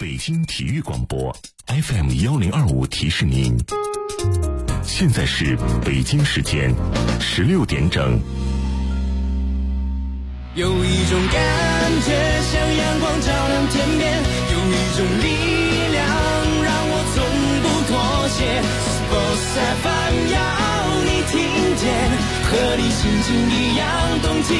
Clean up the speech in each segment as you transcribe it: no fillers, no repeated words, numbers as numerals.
北京体育广播 FM1025提示您，现在是北京时间16点整。 有一种感觉像阳光照亮天边，有一种力量让我从不妥协。Sports FM 要你听见，和你心情一样动起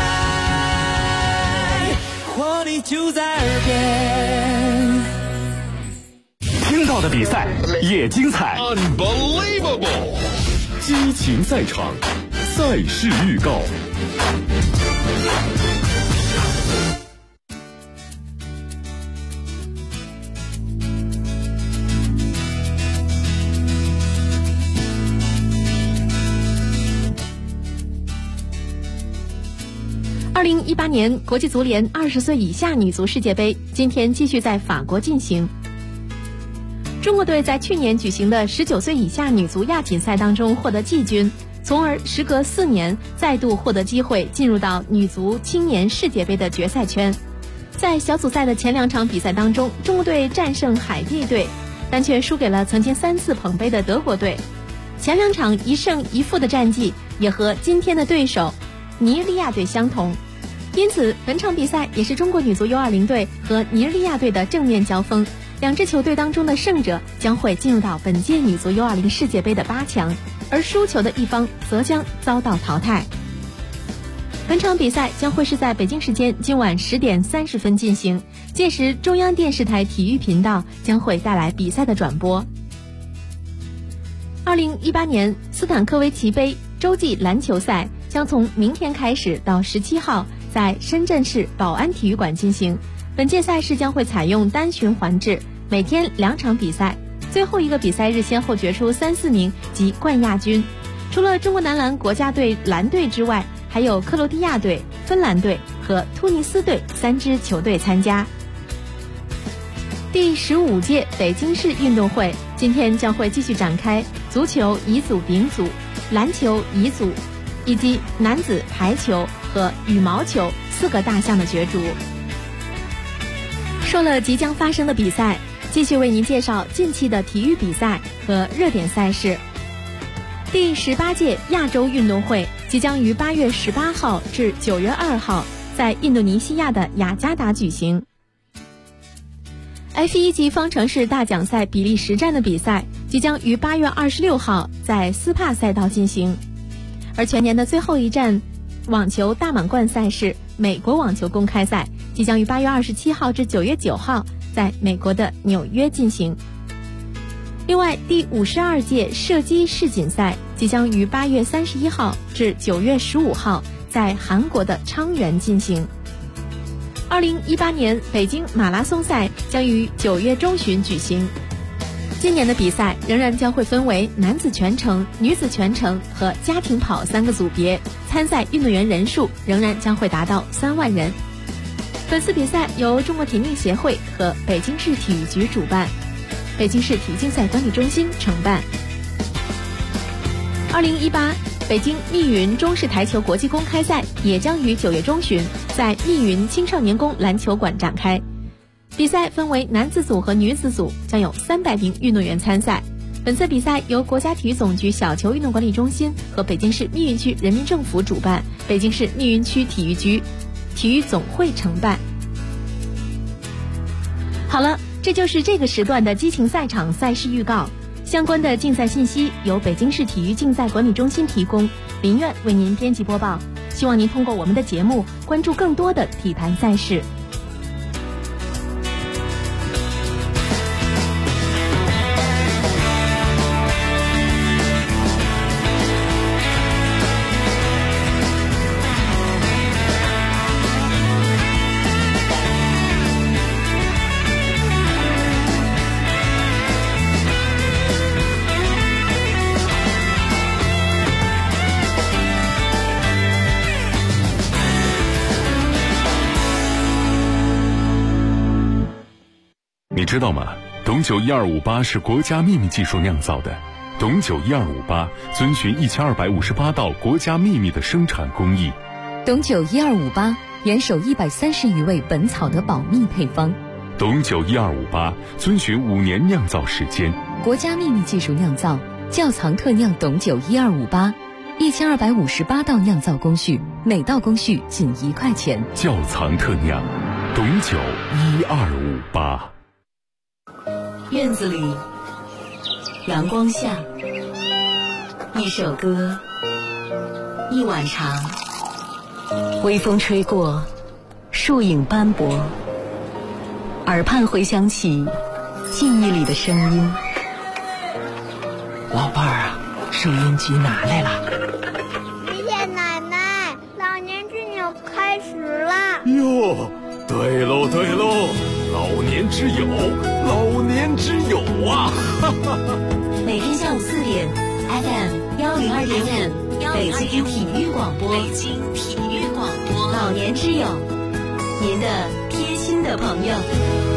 来，活力就在耳边。 听到的比赛也精彩 Unbelievable 激情赛场，赛事预告。 2018年国际足联20岁以下女足世界杯今天继续在法国进行。中国队在去年举行的19岁以下女足亚锦赛当中获得季军，从而时隔4年再度获得机会进入到女足青年世界杯的决赛圈。在小组赛的前2场比赛当中，中国队战胜海地队，但却输给了曾经3次捧杯的德国队。前2场1胜1负的战绩也和今天的对手尼日利亚队相同，因此本场比赛也是中国女足 U20 队和尼日利亚队的正面交锋，两支球队当中的胜者将会进入到本届女足 U20 世界杯的8强，而输球的一方则将遭到淘汰。本场比赛将会是在北京时间今晚10点30分进行，届时中央电视台体育频道将会带来比赛的转播。2018年斯坦科维奇杯洲际篮球赛将从明天开始到17号在深圳市宝安体育馆进行。本届赛事将会采用单循环制，每天2场比赛，最后一个比赛日先后决出3、4名及冠亚军。除了中国男篮国家队篮队之外，还有克罗地亚队、芬兰队和突尼斯队3支球队参加。第15届北京市运动会今天将会继续展开足球乙组丙组、篮球乙组以及男子排球和羽毛球4个大项的角逐。说了即将发生的比赛，继续为您介绍近期的体育比赛和热点赛事。第18届亚洲运动会即将于8月18号至9月2号在印度尼西亚的雅加达举行。F1级方程式大奖赛比利时站的比赛即将于8月26号在斯帕赛道进行，而全年的最后一站网球大满贯赛事美国网球公开赛即将于8月27号至9月9号在美国的纽约进行。另外，第52届射击世锦赛即将于8月31号至9月15号在韩国的昌原进行。2018年北京马拉松赛将于9月中旬举行。今年的比赛仍然将会分为男子全程、女子全程和家庭跑3个组别，参赛运动员人数仍然将会达到3万人。本次比赛由中国田径协会和北京市体育局主办，北京市体育竞赛管理中心承办。2018北京密云中式台球国际公开赛也将于9月中旬在密云青少年宫篮球馆展开。比赛分为男子组和女子组，将有300名运动员参赛。本次比赛由国家体育总局小球运动管理中心和北京市密云区人民政府主办，北京市密云区体育局体育总会承办。好了，这就是这个时段的激情赛场赛事预告。相关的竞赛信息由北京市体育竞赛管理中心提供，林苑为您编辑播报。希望您通过我们的节目关注更多的体坛赛事。 你知道吗？董酒1258是国家秘密技术酿造的。董酒1258遵循1258道国家秘密的生产工艺。 董酒1258严守130余味本草的保密配方， 董酒1258遵循5年酿造时间， 国家秘密技术酿造，窖藏特酿董酒1258，1258道酿造工序，每道工序仅1块钱。 窖藏特酿董酒1258。 院子里，阳光下，一首歌，一碗茶，微风吹过，树影斑驳，耳畔回响起记忆里的声音。 老伴儿啊，收音机拿来了。 谢谢奶奶，老年之友开始了。 哟，对喽对喽，老年之友，老年之友啊！ 每天下午4点 ，FM 102.5，北京体育广播，老年之友，您的贴心的朋友。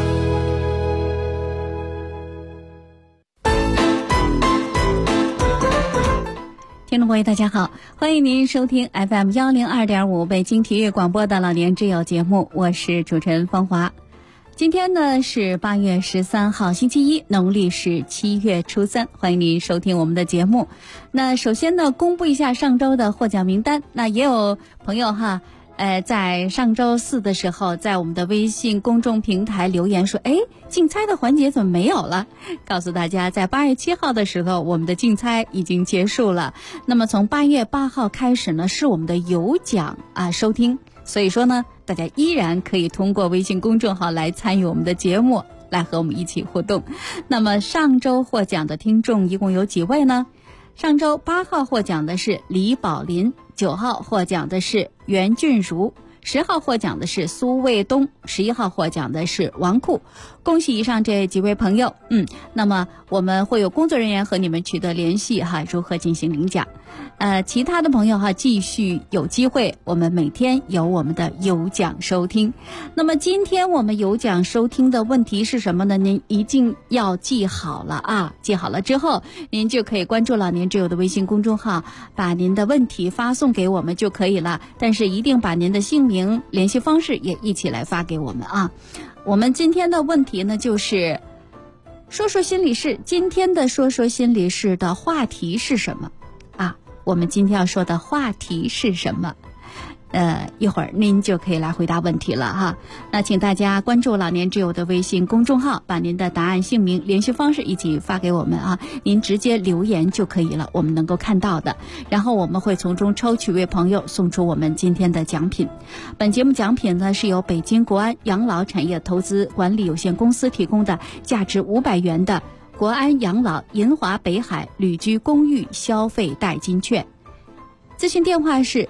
听众朋友大家好，欢迎您收听 FM 102.5北京体育广播的老年之友节目，我是主持人芳华。今天呢是8月13号星期一，农历是7月初3，欢迎您收听我们的节目。那首先呢公布一下上周的获奖名单，那也有朋友在上周4的时候在我们的微信公众平台留言说，竞猜的环节怎么没有了？告诉大家，在8月7号的时候我们的竞猜已经结束了，那么从8月8号开始呢是我们的有奖收听，所以说呢大家依然可以通过微信公众号来参与我们的节目，来和我们一起互动。那么上周获奖的听众一共有几位呢？上周8号获奖的是李宝林，9号获奖的是袁俊如，10号获奖的是苏卫东，11号获奖的是王库。恭喜以上这几位朋友。那么我们会有工作人员和你们取得联系如何进行领奖。其他的朋友继续有机会，我们每天有我们的有奖收听。那么今天我们有奖收听的问题是什么呢？您一定要记好了记好了之后您就可以关注老年之友的微信公众号，把您的问题发送给我们就可以了，但是一定把您的姓名、联系方式也一起来发给我们我们今天的问题呢就是说说心理事，今天的说说心理事的话题是什么我们今天要说的话题是什么？一会儿您就可以来回答问题了那请大家关注老年之友的微信公众号，把您的答案、姓名、联系方式一起发给我们您直接留言就可以了，我们能够看到的。然后我们会从中抽取位朋友送出我们今天的奖品。本节目奖品呢是由北京国安养老产业投资管理有限公司提供的价值500元的国安养老银华北海旅居公寓消费代金券。咨询电话是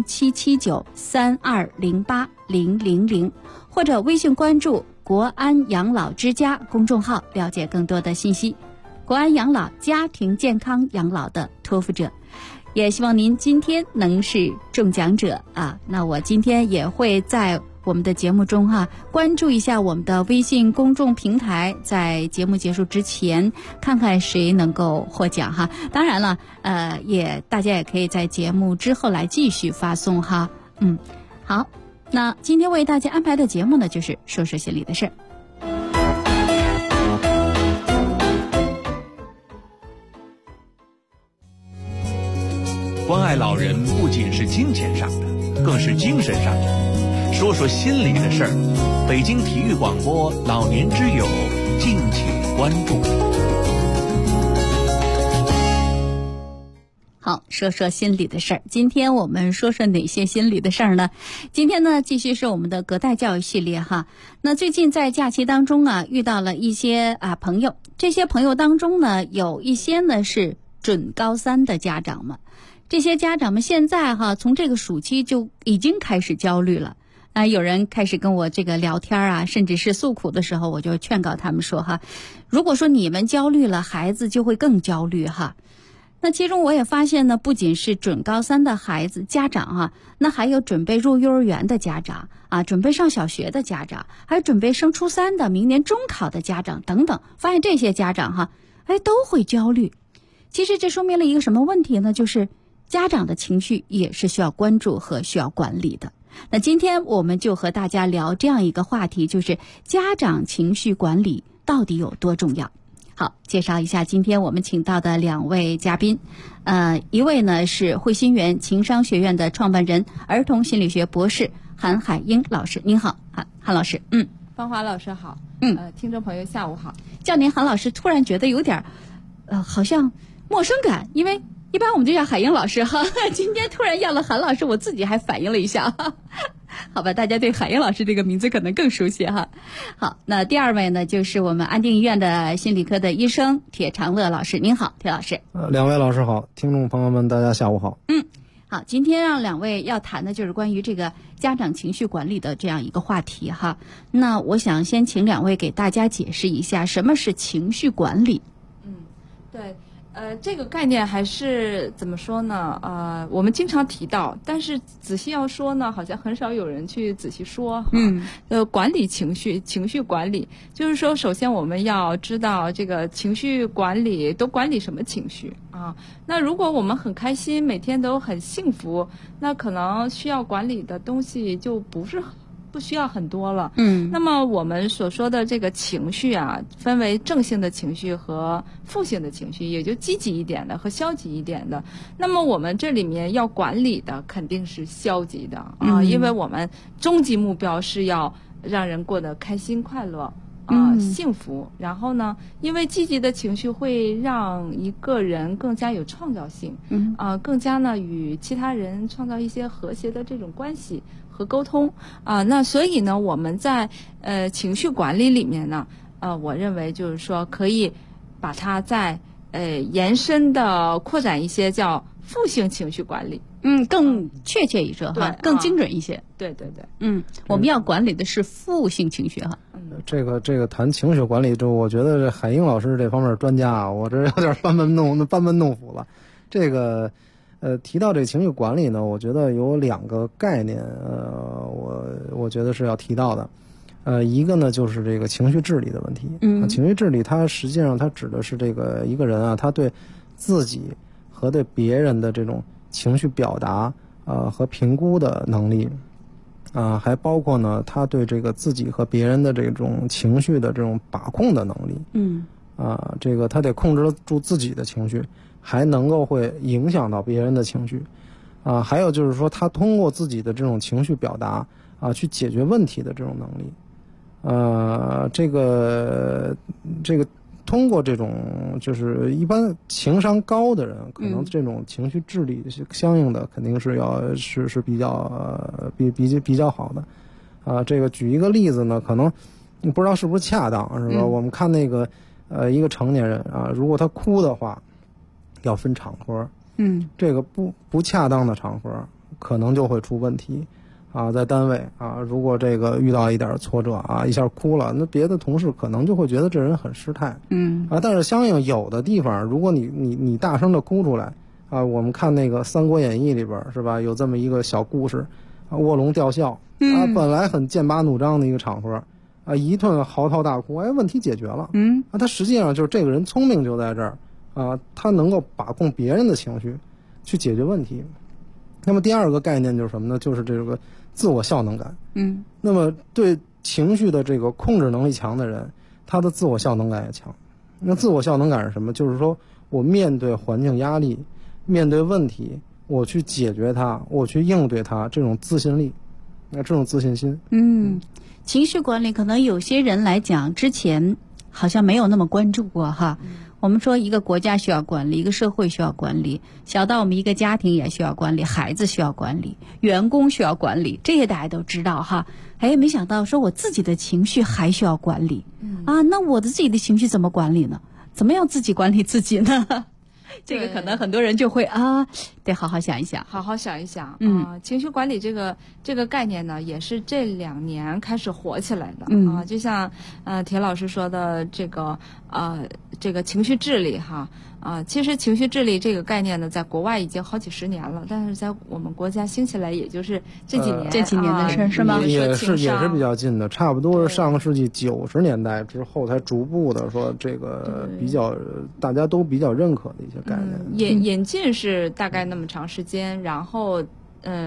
0779320800，或者微信关注国安养老之家公众号了解更多的信息。国安养老，家庭健康养老的托付者。也希望您今天能是中奖者那我今天也会在我们的节目中关注一下我们的微信公众平台，在节目结束之前看看谁能够获奖当然了大家也可以在节目之后来继续发送好，那今天为大家安排的节目呢就是说说心里的事儿。 关爱老人不仅是金钱上的，更是精神上的。说说心里的事儿，北京体育广播老年之友，敬请关注。 好，说说心里的事儿。今天我们说说哪些心里的事儿呢？今天呢，继续是我们的隔代教育系列那最近在假期当中遇到了一些朋友，这些朋友当中呢，有一些呢是准高3的家长们。这些家长们现在从这个暑期就已经开始焦虑了有人开始跟我这个聊天甚至是诉苦的时候，我就劝告他们说如果说你们焦虑了，孩子就会更焦虑那其中我也发现呢，不仅是准高3的孩子家长那还有准备入幼儿园的家长准备上小学的家长，还有准备升初3的明年中考的家长等等，发现这些家长都会焦虑。其实这说明了一个什么问题呢？就是家长的情绪也是需要关注和需要管理的。 那今天我们就和大家聊这样一个话题，就是家长情绪管理到底有多重要。好，介绍一下今天我们请到的2位嘉宾，一位呢是汇心园情商学院的创办人、儿童心理学博士韩海英老师。您好，韩老师。 芳华老师好。听众朋友下午好。 叫您韩老师，突然觉得有点好像陌生感，因为一般我们就叫海英老师哈，今天突然要了韩老师，我自己还反应了一下哈。好吧，大家对海英老师这个名字可能更熟悉哈。好，那第2位呢，就是我们安定医院的心理科的医生铁长乐老师。您好，铁老师。 2位老师好，听众朋友们大家下午好。 好，今天让2位要谈的就是关于这个家长情绪管理的这样一个话题哈。那我想先请2位给大家解释一下什么是情绪管理。 对。这个概念还是怎么说呢？我们经常提到，但是仔细要说呢，好像很少有人去仔细说。管理情绪管理，就是说，首先我们要知道这个情绪管理都管理什么情绪啊？那如果我们很开心，每天都很幸福，那可能需要管理的东西就不需要很多了。那么我们所说的这个情绪啊，分为正性的情绪和负性的情绪，也就积极一点的和消极一点的。那么我们这里面要管理的肯定是消极的啊，因为我们终极目标是要让人过得开心快乐幸福。然后呢，因为积极的情绪会让一个人更加有创造性，更加呢与其他人创造一些和谐的这种关系和沟通那所以呢，我们在情绪管理里面呢，我认为就是说可以把它再延伸的扩展一些，叫负性情绪管理。 更确切一些哈，更精准一些。 对。 我们要管理的是负性情绪哈。 这个谈情绪管理，就我觉得这海英老师这方面专家啊，我这有点班门弄斧了。这个提到这个情绪管理呢，我觉得有2个概念，我觉得是要提到的。一个呢就是这个情绪治理的问题。情绪治理它实际上它指的是这个一个人啊，他对自己和对别人的这种情绪表达和评估的能力还包括呢他对这个自己和别人的这种情绪的这种把控的能力。这个他得控制得住自己的情绪，还能够会影响到别人的情绪还有就是说他通过自己的这种情绪表达去解决问题的这种能力。这个通过这种就是一般情商高的人，可能这种情绪治理相应的肯定是是比较好的。这个举一个例子呢，可能不知道是不是恰当，是吧？我们看那个一个成年人如果他哭的话，要分场合。这个不恰当的场合可能就会出问题。在单位如果这个遇到一点挫折一下哭了，那别的同事可能就会觉得这人很失态。但是相应有的地方，如果你大声的哭出来我们看那个《三国演义》里边是吧，有这么一个小故事卧龙吊孝本来很剑拔弩张的一个场合一顿嚎啕大哭，问题解决了。他实际上就是这个人聪明就在这儿他能够把控别人的情绪去解决问题。那么第2个概念就是什么呢？就是这个自我效能感。那么对情绪的这个控制能力强的人，他的自我效能感也强。那自我效能感是什么？就是说我面对环境压力，面对问题，我去解决它，我去应对它，这种自信力，这种自信心。 情绪管理可能有些人来讲，之前好像没有那么关注过哈。我们说一个国家需要管理，一个社会需要管理，小到我们一个家庭也需要管理，孩子需要管理，员工需要管理，这些大家都知道哈。没想到说我自己的情绪还需要管理那我的自己的情绪怎么管理呢？怎么样自己管理自己呢？这个可能很多人就会得好好想一想， 情绪管理这个概念呢，也是这2年开始火起来的就像铁老师说的这个情绪治理其实情绪治理这个概念呢，在国外已经好几十年了，但是在我们国家兴起来也就是这几年的事是吗？ 也是比较近的，差不多是上个世纪90年代之后才逐步的说这个比较大家都比较认可的一些概念。 引进是大概那么长时间，然后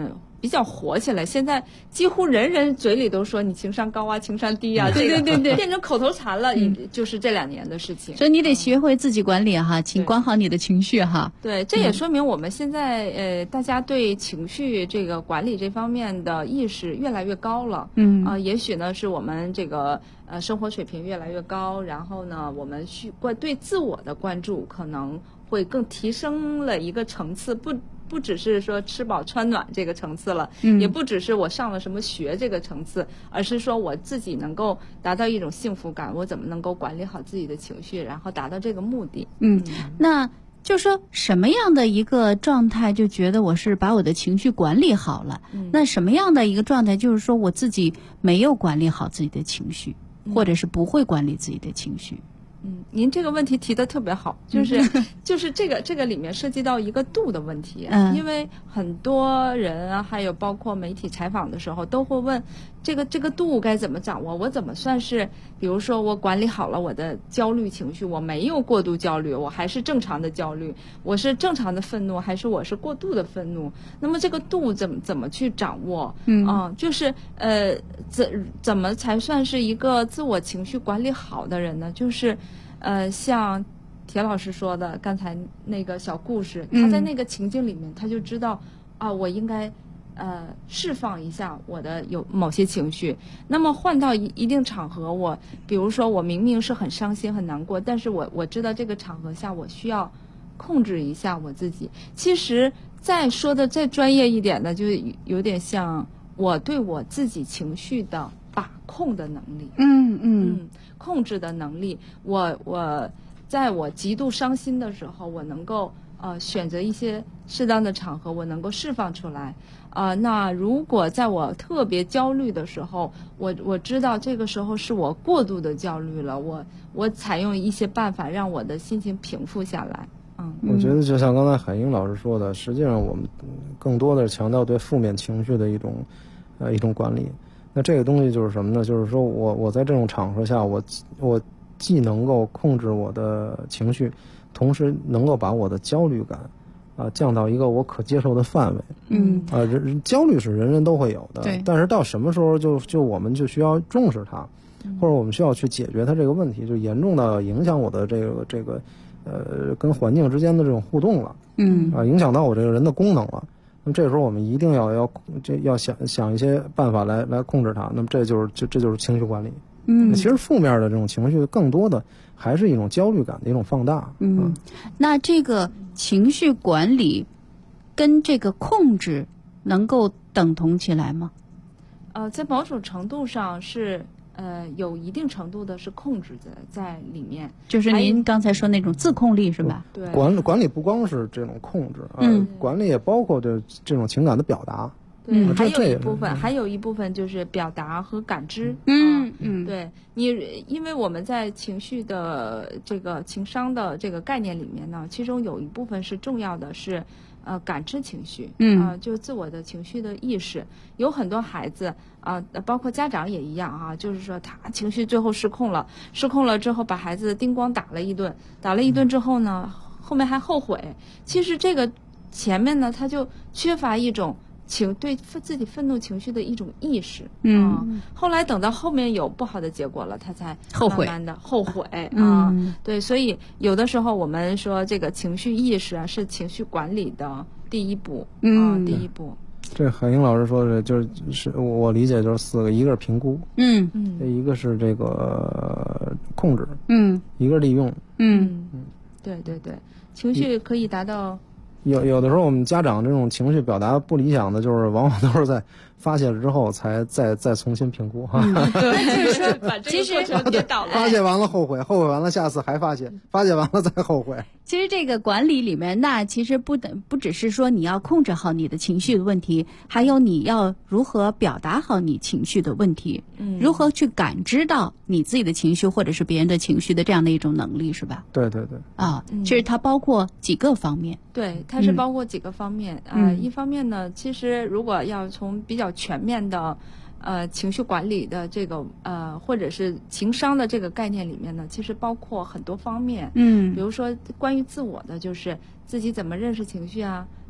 比较火起来，现在几乎人人嘴里都说你情商高啊，情商低啊， 对对对对， 变成口头禅了，就是这2年的事情。 所以你得学会自己管理哈，请管好你的情绪哈。 对，这也说明我们现在大家对情绪这个管理这方面的意识越来越高了。也许呢是我们这个生活水平越来越高，然后呢我们对自我的关注可能会更提升了一个层次，不只是说吃饱穿暖这个层次了，也不只是我上了什么学这个层次，而是说我自己能够达到一种幸福感，我怎么能够管理好自己的情绪，然后达到这个目的。 那就说什么样的一个状态就觉得我是把我的情绪管理好了，那什么样的一个状态就是说我自己没有管理好自己的情绪，或者是不会管理自己的情绪。 您这个问题提得特别好，就是这个里面涉及到一个度的问题。因为很多人啊，还有包括媒体采访的时候都会问这个度该怎么掌握，我怎么算是比如说我管理好了我的焦虑情绪，我没有过度焦虑，我还是正常的焦虑，我是正常的愤怒还是我是过度的愤怒，那么这个度怎么去掌握？就是怎么才算是一个自我情绪管理好的人呢？就是像铁老师说的刚才那个小故事，他在那个情境里面他就知道我应该释放一下我的有某些情绪。那么换到一定场合，比如说我明明是很伤心很难过，但是我知道这个场合下我需要控制一下我自己。其实再说的再专业一点的，就有点像我对我自己情绪的把控的能力，控制的能力。我在我极度伤心的时候，我能够选择一些适当的场合，我能够释放出来。那如果在我特别焦虑的时候，我知道这个时候是我过度的焦虑了，我采用一些办法让我的心情平复下来。 我觉得就像刚才海英老师说的，实际上我们更多的是强调对负面情绪的一种管理。那这个东西就是什么呢？就是说我在这种场合下，我既能够控制我的情绪，同时能够把我的焦虑感降到一个我可接受的范围。焦虑是人人都会有的，但是到什么时候就我们就需要重视它，或者我们需要去解决它这个问题，就严重的影响我的这个跟环境之间的这种互动了，影响到我这个人的功能了。那么这时候我们一定要想一些办法来控制它。那么这就是情绪管理。其实负面的这种情绪更多的还是一种焦虑感的一种放大。 那这个情绪管理跟这个控制能够等同起来吗？ 在某种程度上是有一定程度的是控制在里面， 就是您刚才说那种自控力是吧？ 对， 管理不光是这种控制管理也包括这种情感的表达。 对，还有一部分就是表达和感知。对，因为我们在情绪的这个情商的这个概念里面呢，其中有一部分是重要的是感知情绪，就自我的情绪的意识。有很多孩子包括家长也一样就是说他情绪最后失控了之后把孩子叮咣打了一顿之后呢，后面还后悔。其实这个前面呢，他就缺乏一种对自己愤怒情绪的一种意识。后来等到后面有不好的结果了，他才慢慢的后悔。对，所以有的时候我们说这个情绪意识是情绪管理的第一步。第一步。 这海英老师说的就是我理解就是4个，一个是评估，一个是这个控制，一个利用。 对，情绪可以达到。 有的时候我们家长这种情绪表达不理想的，就是往往都是在发泄了之后才再重新评估对，就是说把这个过程给倒了。 发泄完了后悔完了下次还发泄完了再后悔。 其实这个管理里面，那其实不只是说你要控制好你的情绪的问题，还有你要如何表达好你情绪的问题，如何去感知到你自己的情绪或者是别人的情绪的这样的一种能力，是吧？ 对。 其实它包括几个方面。 对，它是包括几个方面。一方面呢，其实如果要从比较全面的情绪管理的这个或者是情商的这个概念里面呢，其实包括很多方面。比如说关于自我的，就是自己怎么认识情绪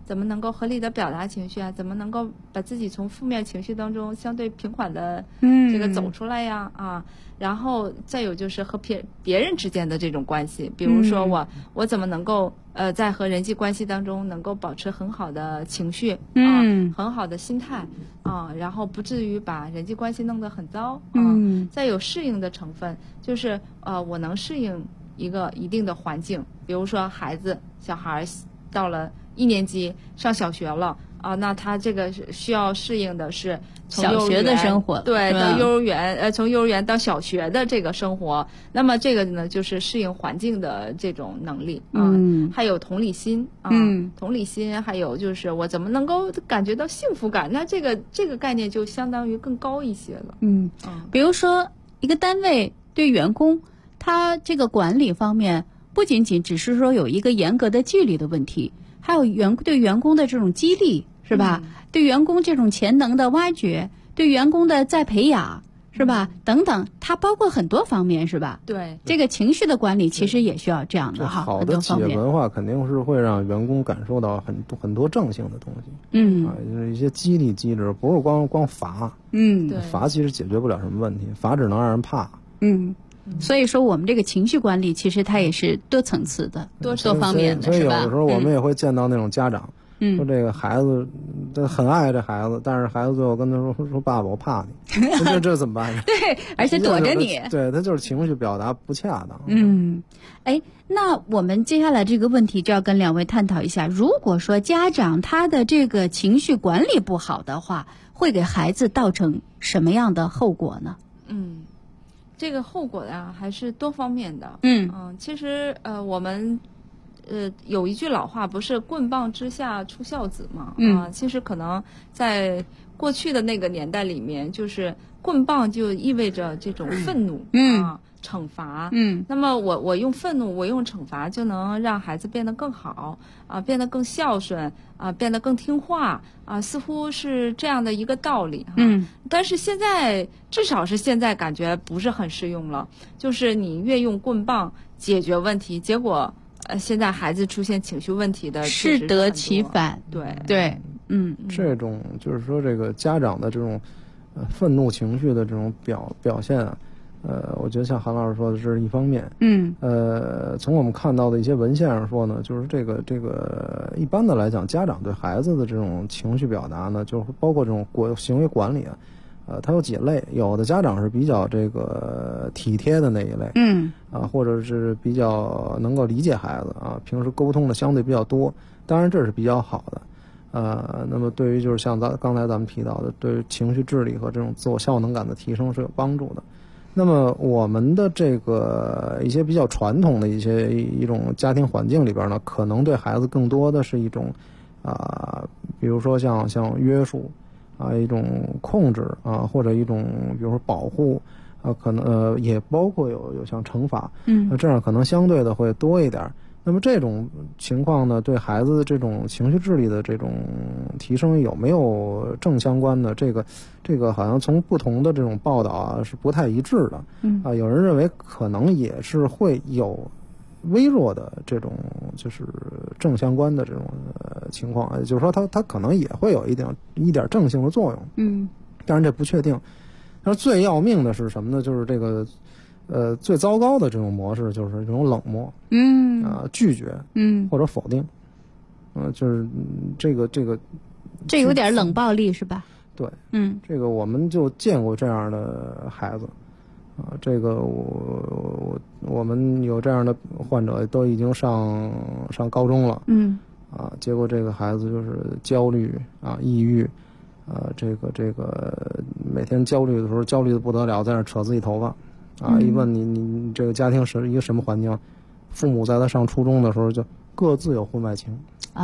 怎么能够合理的表达情绪啊？怎么能够把自己从负面情绪当中相对平缓的这个走出来呀？然后再有就是和别人之间的这种关系，比如说我怎么能够在和人际关系当中能够保持很好的情绪很好的心态然后不至于把人际关系弄得很糟再有适应的成分，就是我能适应一个一定的环境，比如说小孩到了1年级上小学了那他这个需要适应的是从小学的生活， 对，到幼儿园从幼儿园到小学的这个生活，那么这个呢就是适应环境的这种能力还有同理心同理心，还有就是我怎么能够感觉到幸福感，那这个概念就相当于更高一些了。 比如说一个单位对员工他这个管理方面不仅仅只是说有一个严格的纪律的问题，还有对员工的这种激励，是吧？对员工这种潜能的挖掘，对员工的再培养，是吧？等等，它包括很多方面，是吧？ 对， 这个情绪的管理其实也需要这样的好的企业文化肯定是会让员工感受到很多正性的东西。就是一些激励机制，不是光罚。罚其实解决不了什么问题，罚只能让人怕。 所以说我们这个情绪管理其实它也是多层次的、多方面的，是吧？ 所以有的时候我们也会见到那种家长，说这个孩子很爱这孩子，但是孩子最后跟他说爸爸我怕你，这怎么办？ 对，而且躲着你， 对，他就是情绪表达不恰当。 那我们接下来这个问题就要跟2位探讨一下，如果说家长他的这个情绪管理不好的话，会给孩子造成什么样的后果呢？ 这个后果呀还是多方面的。其实我们有一句老话，不是棍棒之下出孝子嘛？其实可能在过去的那个年代里面，就是棍棒就意味着这种愤怒惩罚。那么我用愤怒，我用惩罚，就能让孩子变得更好变得更孝顺变得更听话似乎是这样的一个道理但是现在至少是现在感觉不是很适用了，就是你越用棍棒解决问题，结果现在孩子出现情绪问题的适得其反。对这种就是说这个家长的这种愤怒情绪的这种表现我觉得像韩老师说的，这是一方面。从我们看到的一些文献上说呢，就是这个一般的来讲，家长对孩子的这种情绪表达呢，就是包括这种行为管理它有几类，有的家长是比较这个体贴的那一类，或者是比较能够理解孩子平时沟通的相对比较多，当然这是比较好的。那么对于就是像刚才咱们提到的，对于情绪智力和这种自我效能感的提升是有帮助的。那么我们的这个一些比较传统的一种家庭环境里边呢，可能对孩子更多的是一种比如说像约束一种控制或者一种比如说保护可能也包括有像惩罚这样可能相对的会多一点。那么这种情况呢，对孩子的这种情绪智力的这种提升有没有正相关的？这个好像从不同的这种报道是不太一致的。有人认为可能也是会有微弱的这种就是正相关的这种情况，就是说它可能也会有一点正性的作用。当然这不确定。但是最要命的是什么呢？就是这个最糟糕的这种模式就是这种冷漠，拒绝，或者否定，就是这有点冷暴力是吧？ 对，这个我们就见过这样的孩子，这个我们有这样的患者都已经上高中了，结果这个孩子就是焦虑抑郁，这个每天焦虑的时候焦虑的不得了，在那扯自己头发。一问你这个家庭是一个什么环境？父母在他上初中的时候就各自有婚外情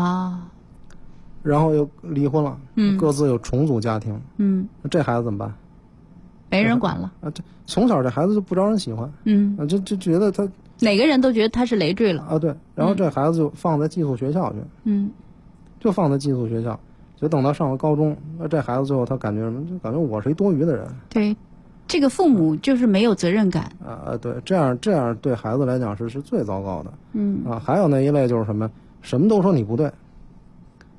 然后又离婚了，各自有重组家庭，这孩子怎么办？ 没人管了这从小这孩子就不招人喜欢，就觉得他哪个人都觉得他是累赘了对，然后这孩子就放在寄宿学校去，就放在寄宿学校，就等到上了高中，这孩子最后他感觉什么？就感觉我是一多余的人。 对。这个父母就是没有责任感对，这样对孩子来讲是最糟糕的。还有那一类就是什么都说你不对，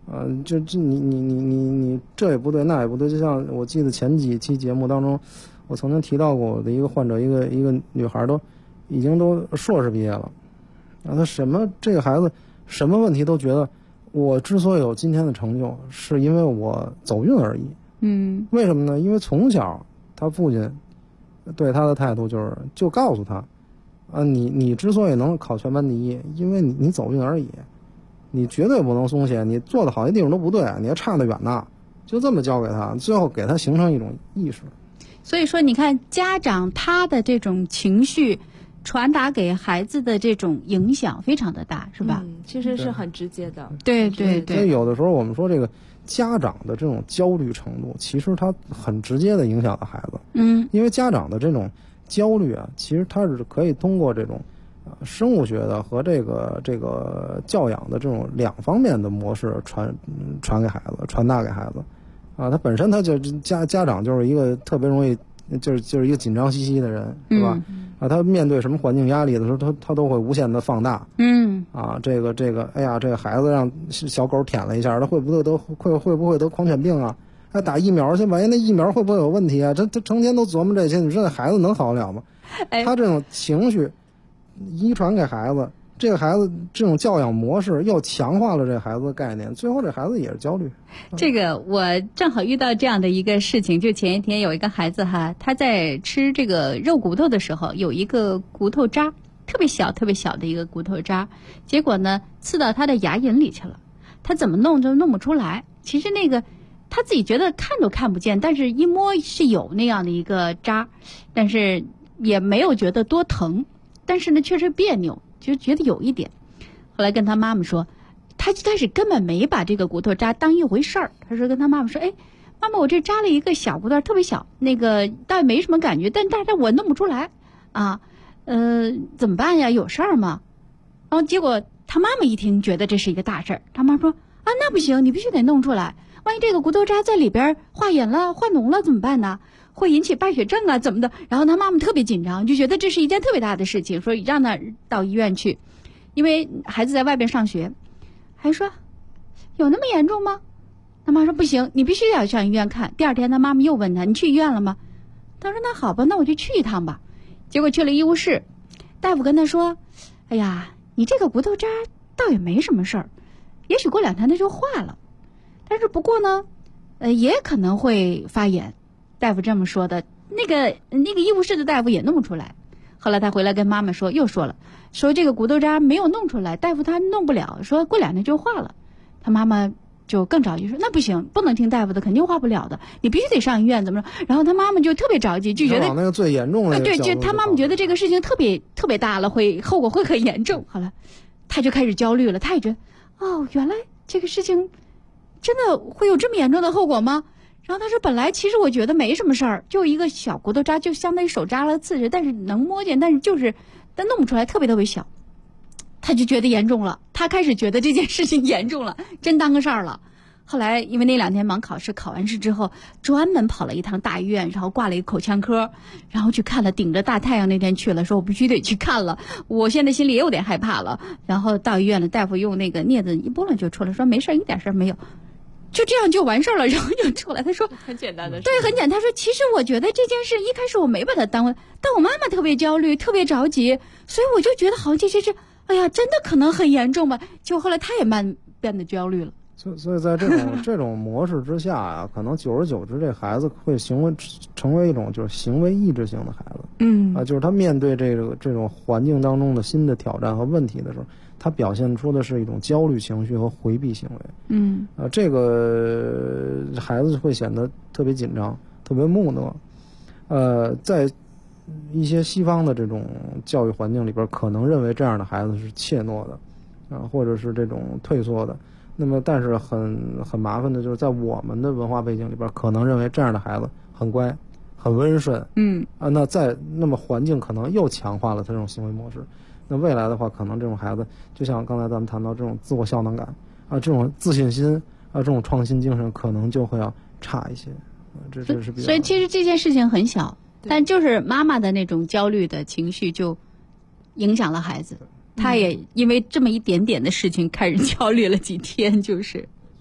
就你这也不对那也不对，就像我记得前几期节目当中，我曾经提到过我的一个患者，一个女孩已经硕士毕业了，她这个孩子什么问题都觉得我之所以有今天的成就，是因为我走运而已。为什么呢？因为从小他父亲对他的态度就告诉他，你之所以能考全班第一，因为你走运而已，你绝对不能松懈，你做的好些地方都不对，你还差得远呢。就这么教给他，最后给他形成一种意识。 所以说，你看家长他的这种情绪传达给孩子的这种影响非常的大，是吧？ 其实是很直接的。 对。 所以有的时候我们说这个家长的这种焦虑程度，其实它很直接的影响了孩子。因为家长的这种焦虑啊，其实它是可以通过这种生物学的和这个教养的这种两方面的模式传给孩子，传达给孩子。他本身他就家长就是一个特别容易就是一个紧张兮兮的人，是吧？他面对什么环境压力的时候，他都会无限的放大。这个，哎呀，这个孩子让小狗舔了一下，他会不会得狂犬病啊？打疫苗去，万一那疫苗会不会有问题啊？他成天都琢磨这些，你说那孩子能好得了吗？他这种情绪遗传给孩子，这个孩子这种教养模式又强化了这孩子的概念，最后这孩子也是焦虑。 这个我正好遇到这样的一个事情，就前一天有一个孩子哈，他在吃这个肉骨头的时候，有一个骨头渣，特别小的一个骨头渣，结果呢刺到他的牙龈里去了，他怎么弄就弄不出来。其实那个他自己觉得看都看不见，但是一摸是有那样的一个渣，但是也没有觉得多疼，但是呢确实别扭，就觉得有一点。后来跟他妈妈说，他一开始根本没把这个骨头渣当一回事儿。他说跟他妈妈说，哎，妈妈，我这扎了一个小骨头，特别小，那个倒也没什么感觉，但是我弄不出来啊，怎么办呀？有事儿吗？然后结果他妈妈一听，觉得这是一个大事儿。他妈说啊，那不行，你必须得弄出来，万一这个骨头渣在里边化脓了、化脓了怎么办呢？会引起败血症啊，怎么的？然后他妈妈特别紧张，就觉得这是一件特别大的事情，说让他到医院去，因为孩子在外边上学。还说有那么严重吗？他妈说不行，你必须要上医院看。第二天他妈妈又问他，你去医院了吗？他说那好吧，那我就去一趟吧。结果去了医务室，大夫跟他说，哎呀，你这个骨头渣倒也没什么事儿，也许过2天它就化了，但是不过呢也可能会发炎。大夫这么说的，那个医务室的大夫也弄不出来。后来他回来跟妈妈说，又说了，说这个骨头渣没有弄出来，大夫他弄不了，说过2天就化了。他妈妈就更着急，说那不行，不能听大夫的，肯定化不了的，你必须得上医院，怎么着？然后他妈妈就特别着急，就觉得那个最严重的对，就他妈妈觉得这个事情特别大了，后果会很严重。好了，他就开始焦虑了，他也觉得哦，原来这个事情真的会有这么严重的后果吗？然后他说本来其实我觉得没什么事儿，就一个小骨头渣，就相当于手扎了刺着，但是能摸见，但弄不出来，特别小。他就觉得严重了，他开始觉得这件事情严重了，真当个事儿了。后来因为那2天忙考试，考完试之后专门跑了一趟大医院，然后挂了一个口腔科，然后去看了，顶着大太阳那天去了，说我必须得去看了，我现在心里也有点害怕了。然后到医院了，大夫用那个镊子一拨了就出来，说没事，一点事儿没有，就这样就完事儿了，然后就出来。他说很简单的事， 对，很简单。他说其实我觉得这件事一开始我没把它当回，但我妈妈特别焦虑，特别着急，所以我就觉得好像这些事，哎呀，真的可能很严重吧。结果后来他也变得焦虑了。 所以在这种模式之下啊，可能久而久之，这孩子会成为一种就是行为抑制性的孩子。就是他面对这种环境当中的新的挑战和问题的时候，他表现出的是一种焦虑情绪和回避行为。这个孩子会显得特别紧张，特别木讷。在一些西方的这种教育环境里边，可能认为这样的孩子是怯懦的，或者是这种退缩的。那么，但是很麻烦的就是，在我们的文化背景里边，可能认为这样的孩子很乖、很温顺。那么环境可能又强化了他这种行为模式。那未来的话，可能这种孩子，就像刚才咱们谈到这种自我效能感啊，这种自信心啊，这种创新精神，可能就会要差一些。这是比较。 所以其实这件事情很小，但就是妈妈的那种焦虑的情绪就影响了孩子。他也因为这么一点点的事情开始焦虑了几天，就是。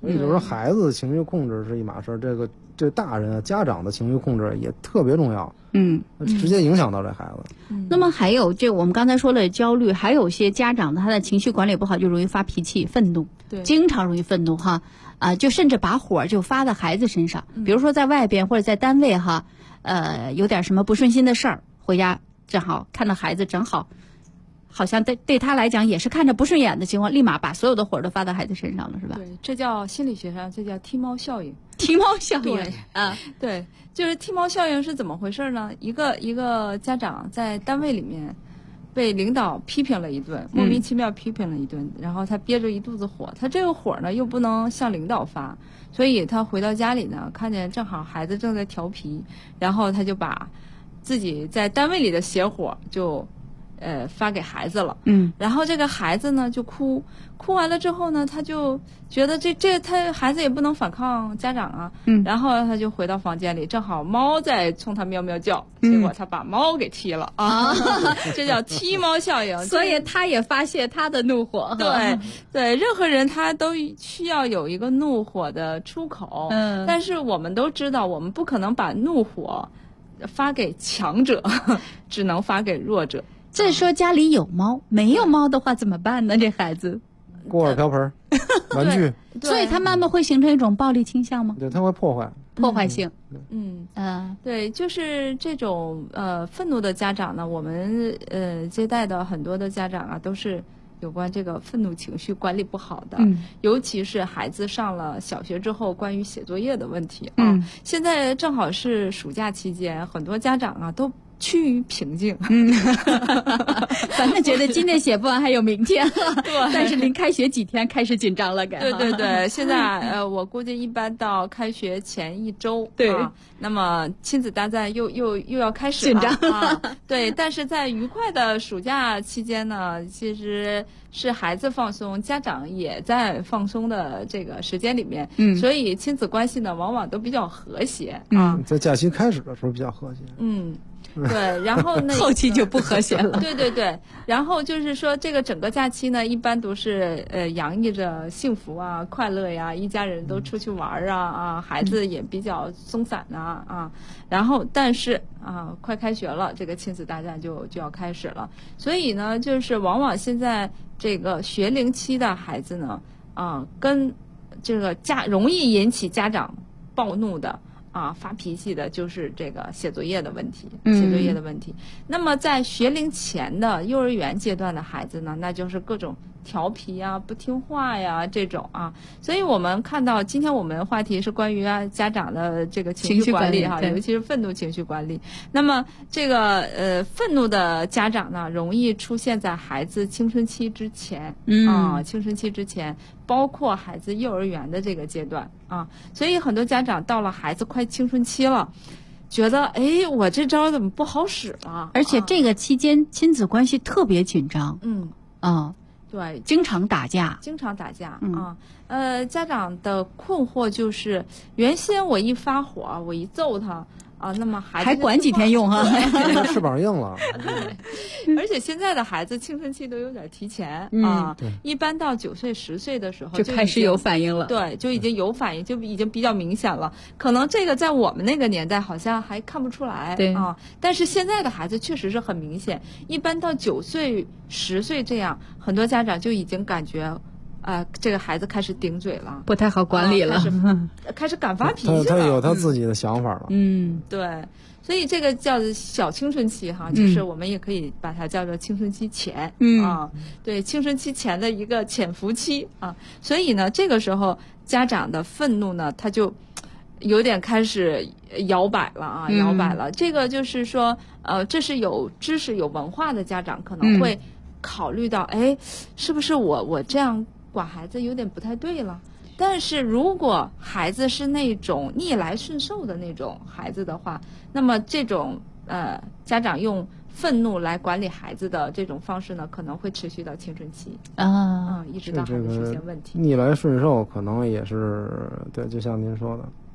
所以就是说孩子的情绪控制是一码事，这大人啊家长的情绪控制也特别重要，直接影响到这孩子。 那么还有我们刚才说了焦虑，还有些家长他的情绪管理不好，就容易发脾气、愤怒， 对， 经常容易愤怒哈，就甚至把火就发在孩子身上，比如说在外边或者在单位哈，有点什么不顺心的事儿，回家正好看到孩子正好。好像对他来讲也是看着不顺眼的情况，立马把所有的火都发到孩子身上了，是吧？ 对，这叫心理学上这叫踢猫效应。 踢猫效应， 对啊，对，就是踢猫效应是怎么回事呢？一个家长在单位里面被领导批评了一顿，莫名其妙批评了一顿，然后他憋着一肚子火，他这个火呢又不能向领导发，所以他回到家里呢，看见正好孩子正在调皮，然后他就把自己在单位里的邪火就发给孩子了，然后这个孩子呢就哭完了之后呢，他就觉得他孩子也不能反抗家长啊，然后他就回到房间里，正好猫在冲他喵喵叫，结果他把猫给踢了啊，这叫踢猫效应。 所以他也发泄他的怒火。 对，任何人他都需要有一个怒火的出口，但是我们都知道，我们不可能把怒火发给强者，只能发给弱者。 这说家里有猫，没有猫的话怎么办呢？这孩子锅碗瓢盆、玩具， 所以他慢慢会形成一种暴力倾向吗？ 对，他会破坏性。 对，就是这种愤怒的家长呢，我们接待的很多的家长啊，都是有关这个愤怒情绪管理不好的，尤其是孩子上了小学之后，关于写作业的问题啊。现在正好是暑假期间，很多家长啊都趋于平静， 反正觉得今天写不完还有明天了， 对， 但是临开学几天开始紧张了， 对，现在我估计一般到开学前1周， 对， 那么亲子大战又要开始了， 紧张啊，对，但是在愉快的暑假期间呢，其实是孩子放松，家长也在放松的这个时间里面，所以亲子关系呢往往都比较和谐啊， 在假期开始的时候比较和谐， 对，然后后期就不和谐了。 对，然后就是说，这个整个假期呢，一般都是洋溢着幸福啊、快乐呀，一家人都出去玩啊，孩子也比较松散啊，然后但是啊，快开学了，这个亲子大战就要开始了，所以呢，就是往往现在这个学龄期的孩子呢，跟这个容易引起家长暴怒的。发脾气的就是这个写作业的问题，那么在学龄前的幼儿园阶段的孩子呢，那就是各种调皮呀、不听话呀这种啊。所以我们看到今天我们话题是关于家长的这个情绪管理哈，尤其是愤怒情绪管理。那么这个愤怒的家长呢，容易出现在孩子青春期之前青春期之前。包括孩子幼儿园的这个阶段啊，所以很多家长到了孩子快青春期了，觉得我这招怎么不好使了？ 而且这个期间亲子关系特别紧张， 对， 经常打架啊。家长的困惑就是，原先我一发火，我一揍他。那么孩子还管几天用哈， 翅膀硬了。 而且现在的孩子青春期都有点提前一般到9岁10岁的时候就开始有反应了。 对，就已经有反应，就已经比较明显了。可能这个在我们那个年代好像还看不出来， 对但是现在的孩子确实是很明显，一般到9岁10岁这样，很多家长就已经感觉。这个孩子开始顶嘴了， 不太好管理了， 开始敢发脾气了。 他有他自己的想法了。 对，所以这个叫小青春期哈，就是我们也可以把它叫做青春期前对，青春期前的一个潜伏期啊。所以呢，这个时候家长的愤怒呢，他就有点开始摇摆了摇摆了。这个就是说，这是有知识、有文化的家长可能会考虑到，是不是我这样。管孩子有点不太对了，但是如果孩子是那种逆来顺受的那种孩子的话，那么这种家长用愤怒来管理孩子的这种方式呢，可能会持续到青春期一直到孩子出现问题。 逆来顺受可能也是对，就像您说的。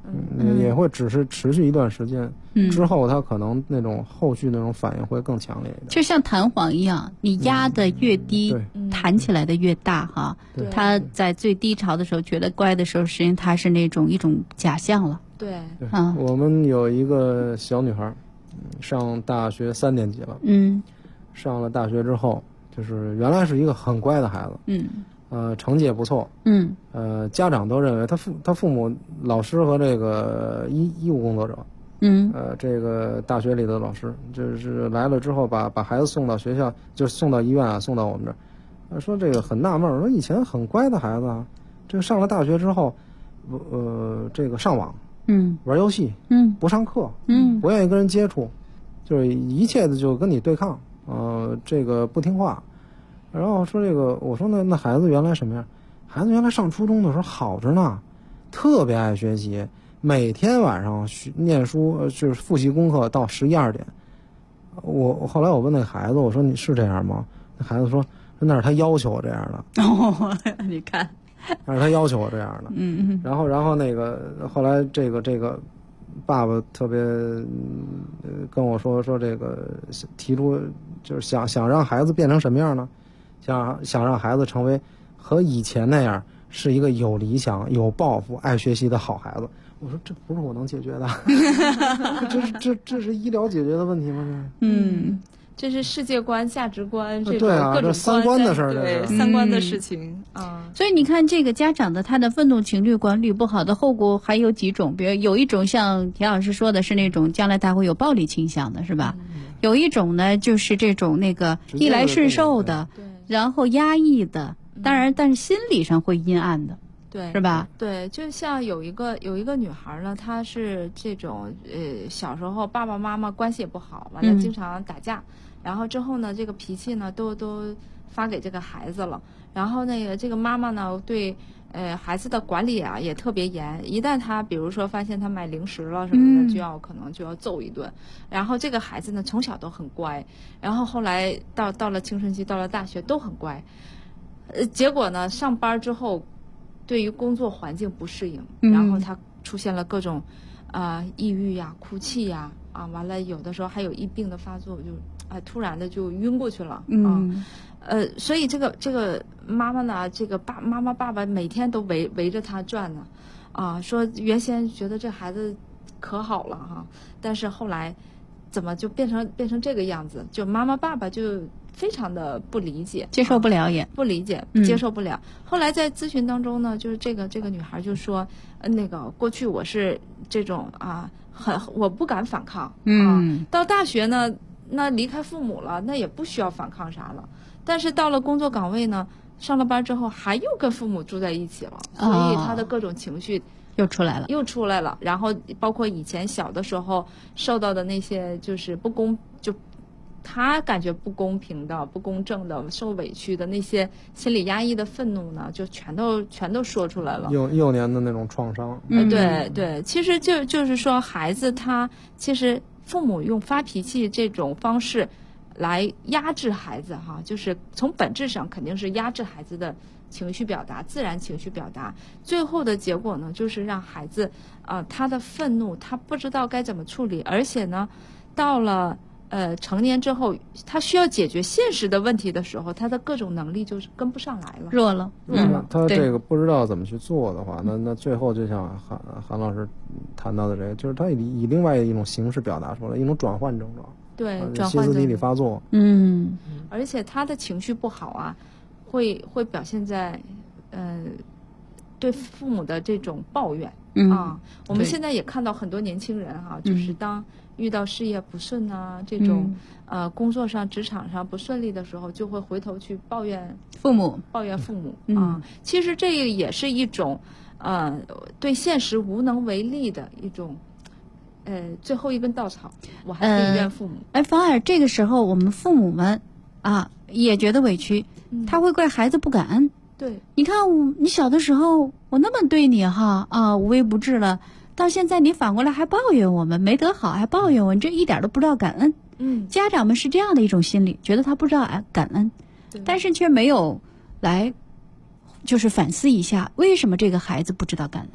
也会只是持续一段时间，之后他可能那种后续那种反应会更强烈一点。 就像弹簧一样，你压的越低，弹起来的越大哈。他在最低潮的时候觉得乖的时候，实际上他是一种假象了。 对， 我们有一个小女孩，上大学3年级了。上了大学之后，就是原来是一个很乖的孩子。成绩也不错，家长都认为他父母、老师和这个医务工作者，这个大学里的老师，就是来了之后把孩子送到学校，就是送到医院啊，送到我们这儿，说这个很纳闷，说以前很乖的孩子啊，这个上了大学之后，这个上网，玩游戏，不上课，不愿意跟人接触，就是一切的就跟你对抗，这个不听话。然后说这个，我说那孩子原来什么样？孩子原来上初中的时候好着呢，特别爱学习，每天晚上念书，就是复习功课到11、12点。后来我问那孩子，我说你是这样吗？那孩子说那是他要求我这样的。 你看， 那是他要求我这样的。然后那个后来这个爸爸特别跟我说这个提出就是想让孩子变成什么样呢？想让孩子成为和以前那样，是一个有理想、有抱负、爱学习的好孩子。我说这不是我能解决的，这是医疗解决的问题吗？ 这是世界观、价值观，这对啊， 各种这三观的事儿， 对三观的事情啊。 所以你看，这个家长的他的愤怒情绪管理不好的后果还有几种，比如有一种像田老师说的是那种将来他会有暴力倾向的，是吧？有一种呢就是这种那个逆来顺受的，然后压抑的，当然但是心理上会阴暗的。 对， 是吧？ 对，就像有一个女孩呢，她是这种小时候爸爸妈妈关系也不好，完了经常打架，然后之后呢，这个脾气呢都发给这个孩子了，然后这个妈妈呢对孩子的管理啊也特别严，一旦他比如说发现他买零食了什么的，可能就要揍一顿。然后这个孩子呢从小都很乖，然后后来到了青春期，到了大学都很乖，结果呢上班之后。对于工作环境不适应，然后他出现了各种，抑郁呀、哭泣呀，完了有的时候还有疫病的发作，就突然的就晕过去了所以这个妈妈呢，这个妈妈爸爸每天都围着他转呢，说原先觉得这孩子可好了哈，但是后来怎么就变成这个样子？就妈妈爸爸就。非常的不理解， 接受不了也不理解，接受不了。后来在咨询当中呢，就是这个女孩就说，过去我是这种我不敢反抗到大学呢，那离开父母了，那也不需要反抗啥了。但是到了工作岗位呢，上了班之后还又跟父母住在一起了，所以她的各种情绪又出来了。 然后包括以前小的时候受到的那些就是他感觉不公平的、不公正的、受委屈的那些心理压抑的愤怒呢，就全都说出来了。 幼年的那种创伤。 对，其实就是说，孩子他其实父母用发脾气这种方式来压制孩子哈，就是从本质上肯定是压制孩子的情绪表达、自然情绪表达。最后的结果呢，就是让孩子他的愤怒他不知道该怎么处理，而且呢，到了。成年之后，他需要解决现实的问题的时候，他的各种能力就是跟不上来了， 弱了。 他这个不知道怎么去做的话，那最后就像韩老师谈到的这个，就是他以另外一种形式表达出来，一种转换症状。 对，转换歇斯底里发作。 而且他的情绪不好啊，会表现在对父母的这种抱怨我们现在也看到很多年轻人就是当遇到事业不顺啊，这种工作上、职场上不顺利的时候，就会回头去抱怨父母其实这个也是一种对现实无能为力的一种最后一根稻草，我还可以怨父母。 反而这个时候我们父母们也觉得委屈，他会怪孩子不感恩。 对， 你看你小的时候我那么对你无微不至了，到现在你反过来还抱怨我们没得好，还抱怨我，你这一点都不知道感恩。家长们是这样的一种心理，觉得他不知道感恩，但是却没有来就是反思一下为什么这个孩子不知道感恩。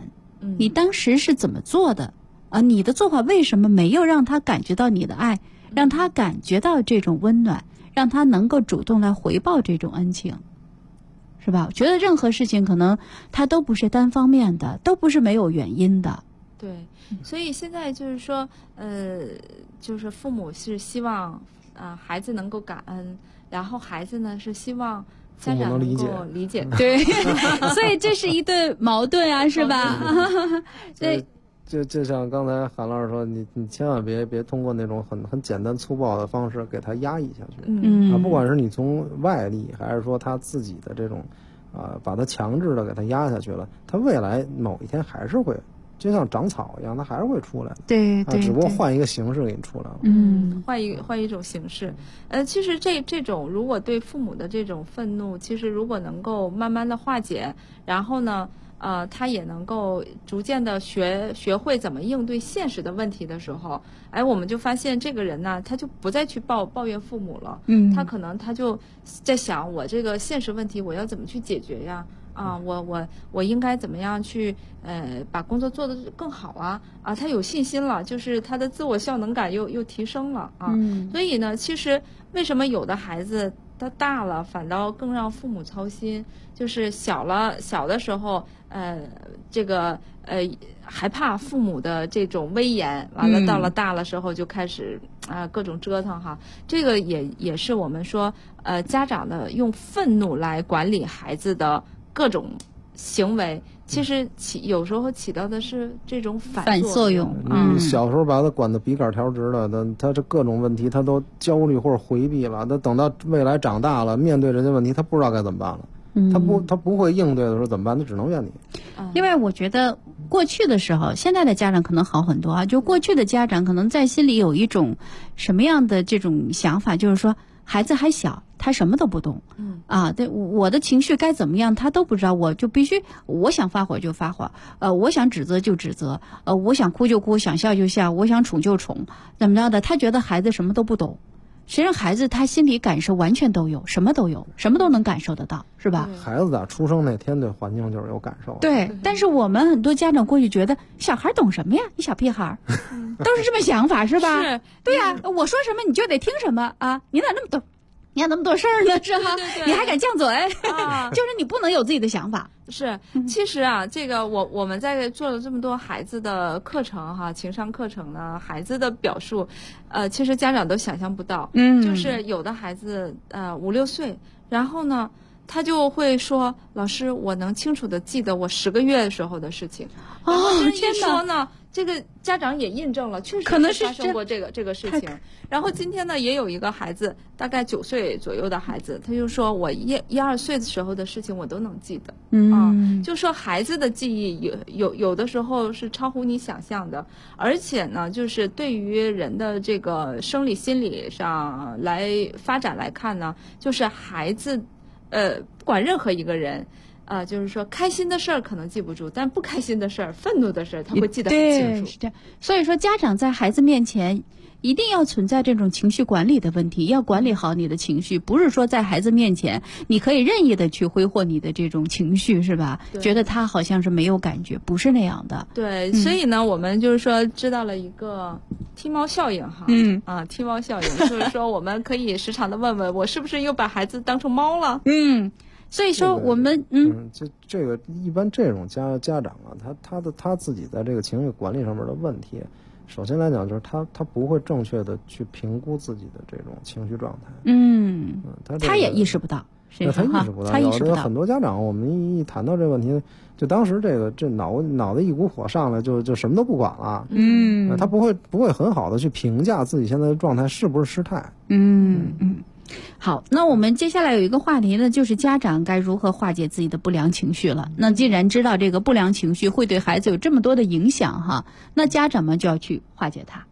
你当时是怎么做的啊？你的做法为什么没有让他感觉到你的爱，让他感觉到这种温暖，让他能够主动来回报这种恩情，是吧？我觉得任何事情可能它都不是单方面的，都不是没有原因的。 对，所以现在就是说，就是父母是希望孩子能够感恩，然后孩子呢是希望家长能够理解， 对，所以这是一对矛盾啊，是吧？ 对，就像刚才韩老师说，你千万别通过那种很简单粗暴的方式给他压抑下去，不管是你从外力还是说他自己的这种把他强制的给他压下去了，他未来某一天还是会。就像长草一样，它还是会出来的。 对， 只不过换一个形式给你出来了。 换一种形式。其实这种如果对父母的这种愤怒，其实如果能够慢慢的化解，然后呢，他也能够逐渐的学会怎么应对现实的问题的时候，我们就发现这个人呢，他就不再去抱怨父母了。他可能他就在想，我这个现实问题我要怎么去解决呀？我应该怎么样去把工作做得更好啊？他有信心了，就是他的自我效能感又提升了啊。所以呢，其实为什么有的孩子他大了反倒更让父母操心？就是小的时候，这个害怕父母的这种威严，完了到了大了时候就开始各种折腾哈。这个也是我们说家长的用愤怒来管理孩子的各种行为，其实有时候起到的是这种反作用。 小时候把他管得笔杆调直了，他这各种问题他都焦虑或者回避了，他等到未来长大了，面对这些问题，他不知道该怎么办了。他不会应对的时候怎么办？他只能怨你。 另外，我觉得过去的时候，现在的家长可能好很多啊。就过去的家长可能在心里有一种什么样的这种想法，就是说孩子还小，他什么都不懂。对，我的情绪该怎么样他都不知道，我就必须我想发火就发火，我想指责就指责，我想哭就哭，想笑就笑，我想宠就宠，怎么着的？他觉得孩子什么都不懂。实际上孩子他心理感受完全都有，什么都有，什么都能感受得到，是吧？ 孩子打出生那天对环境就是有感受。 对，但是我们很多家长过去觉得小孩懂什么呀，你小屁孩都是这么想法，是吧？ 是， 对呀，我说什么你就得听什么啊？你咋那么懂？你还那么多事儿呢，是吧？ 对， 你还敢犟嘴就是你不能有自己的想法。 是，其实这个我们在做了这么多孩子的课程哈，情商课程呢，孩子的表述，其实家长都想象不到。就是有的孩子5、6岁，然后呢，他就会说：“老师，我能清楚的记得我10个月时候的事情。”天哪！说呢，这个家长也印证了，确实是发生过这个事情。然后今天呢，也有一个孩子，大概9岁左右的孩子，他就说我1、2岁的时候的事情我都能记得。就说孩子的记忆有的时候是超乎你想象的，而且呢，就是对于人的这个生理心理上来发展来看呢，就是孩子不管任何一个人。就是说开心的事儿可能记不住，但不开心的事儿、愤怒的事儿他会记得很清楚。 是这样。所以说家长在孩子面前一定要存在这种情绪管理的问题，要管理好你的情绪，不是说在孩子面前你可以任意的去挥霍你的这种情绪，是吧？觉得他好像是没有感觉，不是那样的。 对，所以呢，我们就是说知道了一个踢猫效应哈。踢猫效应就是说我们可以时常的问问我是不是又把孩子当成猫了。 所以说我们就这个一般这种家长啊，他自己在这个情绪管理上面的问题，首先来讲就是他不会正确的去评估自己的这种情绪状态。 他也意识不到。 他意识不到。有的很多家长，我们一谈到这个问题，就当时这脑袋一股火上来，就什么都不管了。他不会很好的去评价自己现在的状态是不是失态。 好，那我们接下来有一个话题呢，就是家长该如何化解自己的不良情绪了。那既然知道这个不良情绪会对孩子有这么多的影响哈，那家长们就要去化解它。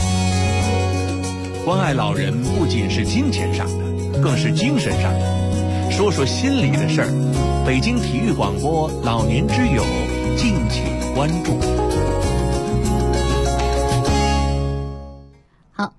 关爱老人不仅是金钱上的，更是精神上的。说说心里的事儿，北京体育广播老年之友，敬请关注。 好，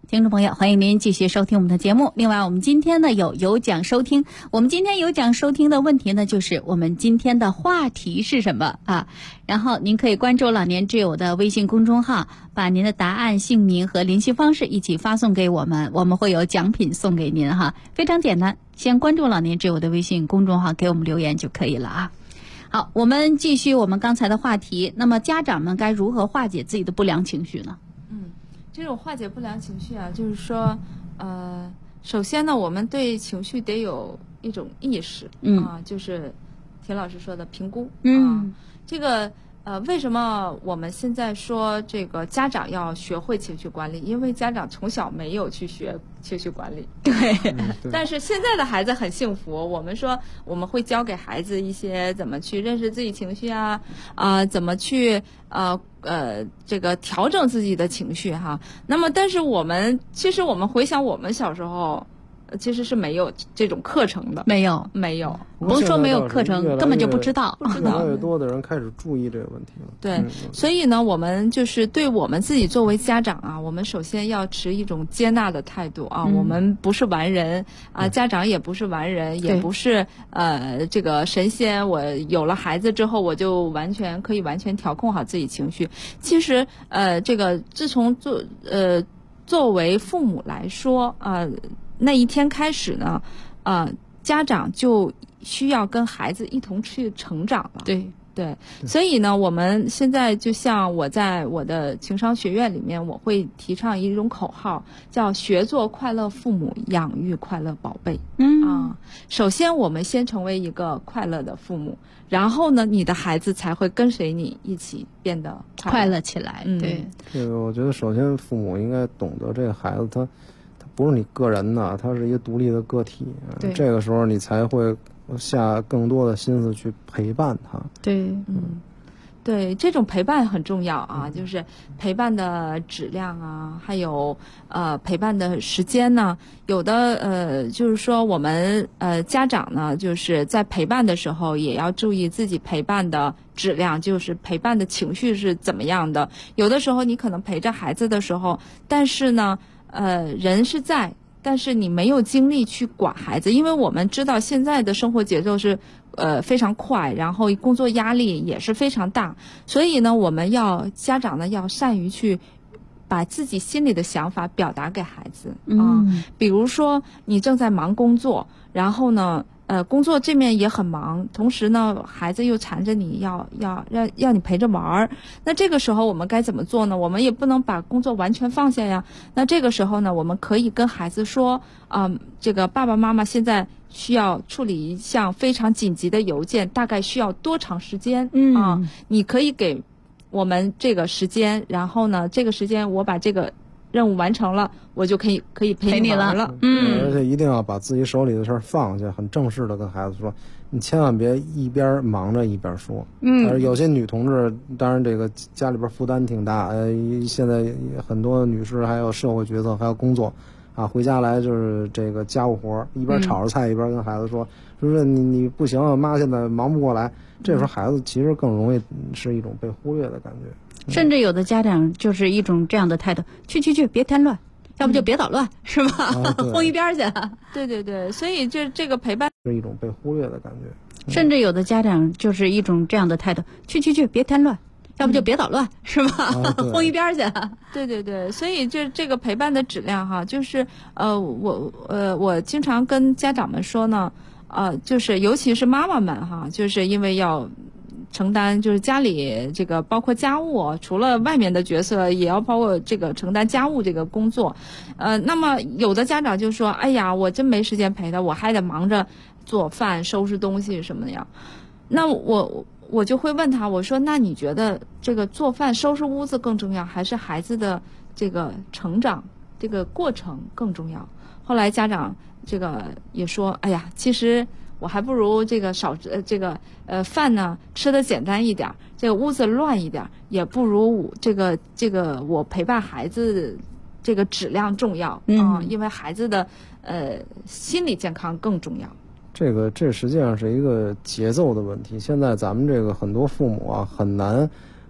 听众朋友，欢迎您继续收听我们的节目。另外，我们今天呢有奖收听。我们今天有奖收听的问题呢，就是我们今天的话题是什么啊？然后您可以关注老年之友的微信公众号，把您的答案、姓名和联系方式一起发送给我们，我们会有奖品送给您哈。非常简单，先关注老年之友的微信公众号，给我们留言就可以了啊。好，我们继续我们刚才的话题。那么家长们该如何化解自己的不良情绪呢？ 这种化解不良情绪啊，就是说，首先呢，我们对情绪得有一种意识，就是田老师说的评估，这个为什么我们现在说这个家长要学会情绪管理？因为家长从小没有去学情绪管理， 对。 但是现在的孩子很幸福，我们说我们会教给孩子一些怎么去认识自己情绪啊，怎么去这个调整自己的情绪哈。那么，但是其实我们回想我们小时候。其实是没有这种课程的， 没有，不是说没有课程，根本就不知道。 越来越多的人开始注意这个问题了。 对，所以呢，我们就是对我们自己作为家长啊，我们首先要持一种接纳的态度啊。我们不是完人啊，家长也不是完人，也不是这个神仙。我有了孩子之后，我就可以完全调控好自己情绪。其实这个自从作为父母来说那一天开始呢，家长就需要跟孩子一同去成长了。对，所以呢，我们现在就像我在我的情商学院里面，我会提倡一种口号，叫学做快乐父母，养育快乐宝贝。首先我们先成为一个快乐的父母，然后呢，你的孩子才会跟随你一起变得快乐起来。对， 这个我觉得首先父母应该懂得这个孩子他不是你个人的，他是一个独立的个体。这个时候你才会下更多的心思去陪伴他。 对，这种陪伴很重要啊，就是陪伴的质量啊，还有陪伴的时间呢。有的就是说我们家长呢，就是在陪伴的时候也要注意自己陪伴的质量，就是陪伴的情绪是怎么样的。有的时候你可能陪着孩子的时候，但是呢人是在，但是你没有精力去管孩子，因为我们知道现在的生活节奏是非常快，然后工作压力也是非常大，所以呢，家长呢要善于去把自己心里的想法表达给孩子比如说你正在忙工作，然后呢工作这面也很忙，同时呢，孩子又缠着你要你陪着玩儿。那这个时候我们该怎么做呢？我们也不能把工作完全放下呀。那这个时候呢，我们可以跟孩子说这个爸爸妈妈现在需要处理一项非常紧急的邮件，大概需要多长时间你可以给我们这个时间，然后呢，这个时间我把这个任务完成了，我就可以陪你玩了。 而且一定要把自己手里的事儿放下，很正式的跟孩子说，你千万别一边忙着一边说。有些女同志，当然这个家里边负担挺大，现在很多女士还有社会角色，还有工作回家来就是这个家务活，一边炒着菜一边跟孩子说你不行，妈现在忙不过来。这时候孩子其实更容易是一种被忽略的感觉。 甚至有的家长就是一种这样的态度，去别添乱，要不就别捣乱，是吧？轰一边去。 对，所以这个陪伴是一种被忽略的感觉。 甚至有的家长就是一种这样的态度，去别添乱，要不就别捣乱，是吧？轰一边去。 对，所以这个陪伴的质量哈，就是我经常跟家长们说呢，就是尤其是妈妈们哈，就是因为要承担就是家里这个包括家务，除了外面的角色，也要包括这个承担家务这个工作。那么有的家长就说，哎呀，我真没时间陪他，我还得忙着做饭、收拾东西什么的呀。那我就会问他，我说，那你觉得这个做饭、收拾屋子更重要，还是孩子的这个成长这个过程更重要？后来家长这个也说，哎呀，其实我还不如这个饭呢吃的简单一点，这个屋子乱一点，也不如这个我陪伴孩子这个质量重要因为孩子的心理健康更重要。这实际上是一个节奏的问题。现在咱们这个很多父母很难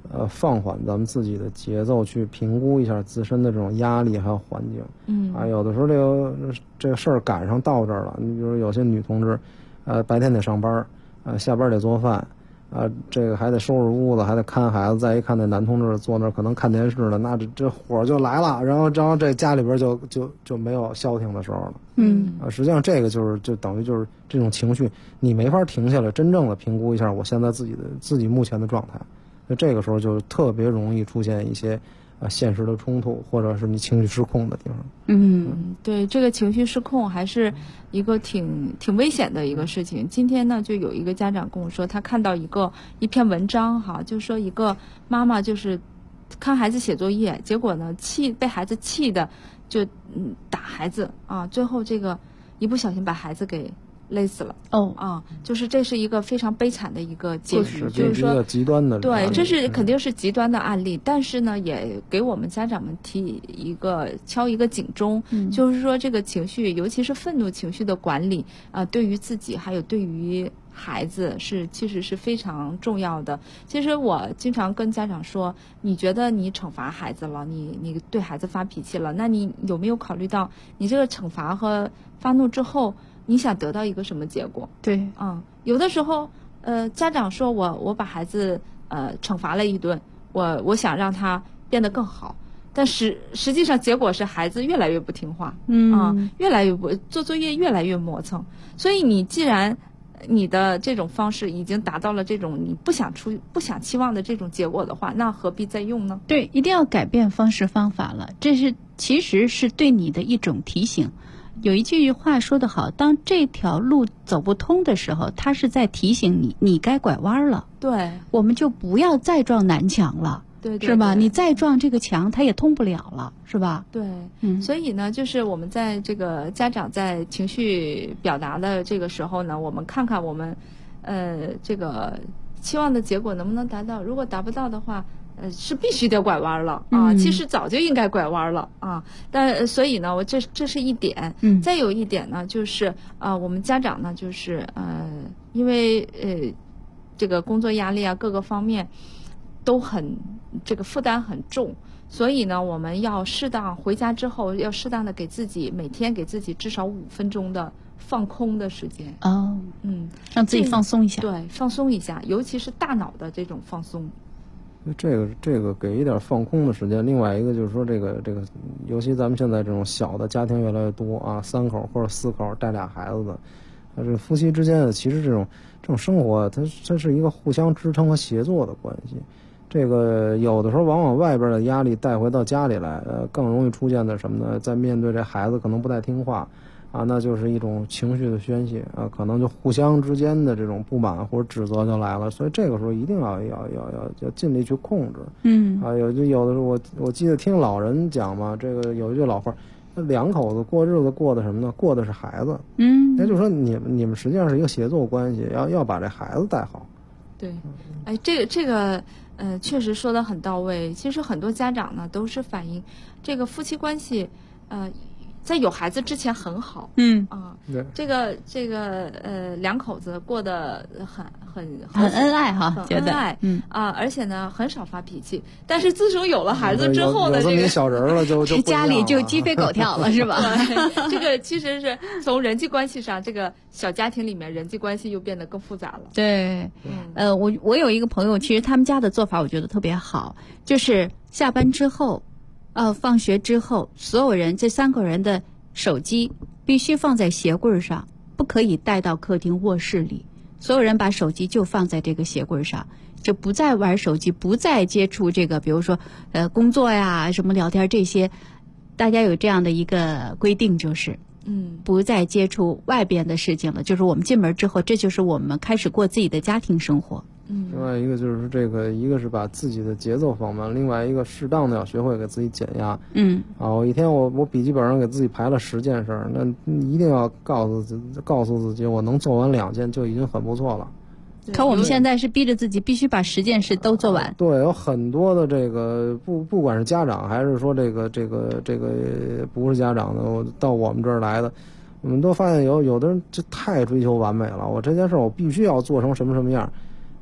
放缓咱们自己的节奏，去评估一下自身的这种压力还有环境。有的时候这个事儿赶上到这儿了，你比如有些女同志，白天得上班，下班得做饭，这个还得收拾屋子，还得看孩子。再一看那男同志坐那儿可能看电视呢，那这火就来了，然后这家里边就没有消停的时候了。实际上这个就等于就是这种情绪，你没法停下来，真正的评估一下我现在自己目前的状态。那这个时候就特别容易出现一些现实的冲突，或者是你情绪失控的地方。 对，这个情绪失控还是一个挺危险的一个事情。今天呢，就有一个家长跟我说，他看到一篇文章哈，就说一个妈妈就是看孩子写作业，结果呢被孩子气的就打孩子啊，最后这个一不小心把孩子给累死了。就是这是一个非常悲惨的一个结局，就是说一个极端的。 对，这是肯定是极端的案例，但是呢，也给我们家长们敲一个警钟，就是说这个情绪，尤其是愤怒情绪的管理对于自己还有对于孩子其实是非常重要的。其实我经常跟家长说，你觉得你惩罚孩子了，你对孩子发脾气了，那你有没有考虑到你这个惩罚和发怒之后，你想得到一个什么结果？ 对， 有的时候，家长说我把孩子惩罚了一顿，我想让他变得更好，但实际上结果是孩子越来越不听话，越来越做作业越来越磨蹭。所以你既然你的这种方式已经达到了这种你不想期望的这种结果的话，那何必再用呢？ 对，一定要改变方式方法了，其实是对你的一种提醒。有一句话说得好，当这条路走不通的时候，它是在提醒你该拐弯了。 对， 我们就不要再撞南墙了。 对， 是吧？你再撞这个墙，它也通不了了，是吧？ 对，所以呢，就是我们在这个家长在情绪表达的这个时候呢，我们看看我们这个期望的结果能不能达到。如果达不到的话，是必须得拐弯了啊！其实早就应该拐弯了啊！但所以呢，这是一点。再有一点呢，就是我们家长呢，就是因为这个工作压力啊，各个方面都这个负担很重，所以呢，我们要适当回家之后要适当的每天给自己至少5分钟的放空的时间。 让自己放松一下。 对，放松一下，尤其是大脑的这种放松。 这个给一点放空的时间。另外一个就是说，这个，尤其咱们现在这种小的家庭越来越多啊，3口或者4口带俩孩子的，这个夫妻之间的其实这种生活，它是一个互相支撑和协作的关系。这个有的时候往往外边的压力带回到家里来，更容易出现的什么呢？在面对这孩子可能不太听话啊，那就是一种情绪的宣泄啊，可能就互相之间的这种不满或者指责就来了。所以这个时候一定要尽力去控制。有的时候我记得听老人讲嘛，这个有一句老话，两口子过日子过的什么呢？过的是孩子。也就是说你们实际上是一个协作关系，要把这孩子带好。 对，这个确实说得很到位。其实很多家长呢都是反映这个夫妻关系在有孩子之前很好。这个两口子过得很恩爱哈， 很恩爱。而且呢很少发脾气。但是自从有了孩子之后呢， 这个小人了就家里就鸡飞狗跳了，是吧？ 对，这个其实是从人际关系上，这个小家庭里面人际关系又变得更复杂了。 对，我有一个朋友，其实他们家的做法我觉得特别好，就是下班之后，放学之后，所有人这3个人的手机必须放在鞋柜上，不可以带到客厅卧室里。所有人把手机就放在这个鞋柜上，就不再玩手机，不再接触这个，比如说工作呀、什么聊天这些，大家有这样的一个规定，就是不再接触外边的事情了。就是我们进门之后，这就是我们开始过自己的家庭生活。 另外一个就是这个，一个是把自己的节奏放慢，另外一个适当的要学会给自己减压。我一天我笔记本上给自己排了10件事，那一定要告诉自己，我能做完2件就已经很不错了。 可我们现在是逼着自己必须把10件事都做完。 对，有很多的这个不管是家长还是说这个不是家长的，到我们这儿来的，我们都发现有的人就太追求完美了。我这件事我必须要做成什么什么样。